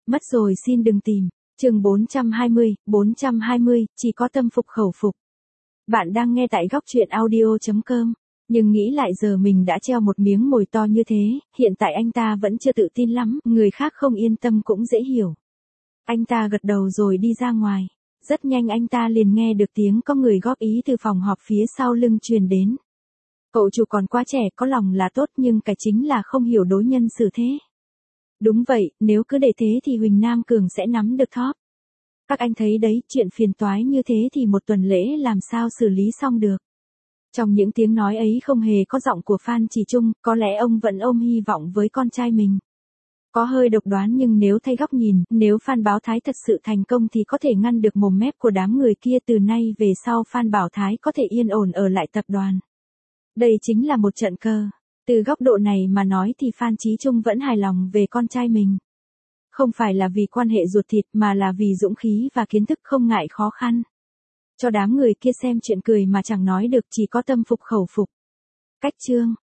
Mất rồi xin đừng tìm. Chương 420, chỉ có tâm phục khẩu phục. Bạn đang nghe tại góc truyện audio.com. Nhưng nghĩ lại giờ mình đã treo một miếng mồi to như thế, hiện tại anh ta vẫn chưa tự tin lắm, người khác không yên tâm cũng dễ hiểu. Anh ta gật đầu rồi đi ra ngoài. Rất nhanh anh ta liền nghe được tiếng có người góp ý từ phòng họp phía sau lưng truyền đến. Cậu chủ còn quá trẻ, có lòng là tốt nhưng cái chính là không hiểu đối nhân xử thế. Đúng vậy, nếu cứ để thế thì Huỳnh Nam Cường sẽ nắm được top. Các anh thấy đấy, chuyện phiền toái như thế thì một tuần lễ làm sao xử lý xong được. Trong những tiếng nói ấy không hề có giọng của Phan Chỉ Trung, có lẽ ông vẫn ôm hy vọng với con trai mình. Có hơi độc đoán nhưng nếu thay góc nhìn, nếu Phan Bảo Thái thật sự thành công thì có thể ngăn được mồm mép của đám người kia, từ nay về sau Phan Bảo Thái có thể yên ổn ở lại tập đoàn. Đây chính là một trận cơ. Từ góc độ này mà nói thì Phan Chí Trung vẫn hài lòng về con trai mình. Không phải là vì quan hệ ruột thịt mà là vì dũng khí và kiến thức không ngại khó khăn. Cho đám người kia xem chuyện cười mà chẳng nói được, chỉ có tâm phục khẩu phục. Cách chương.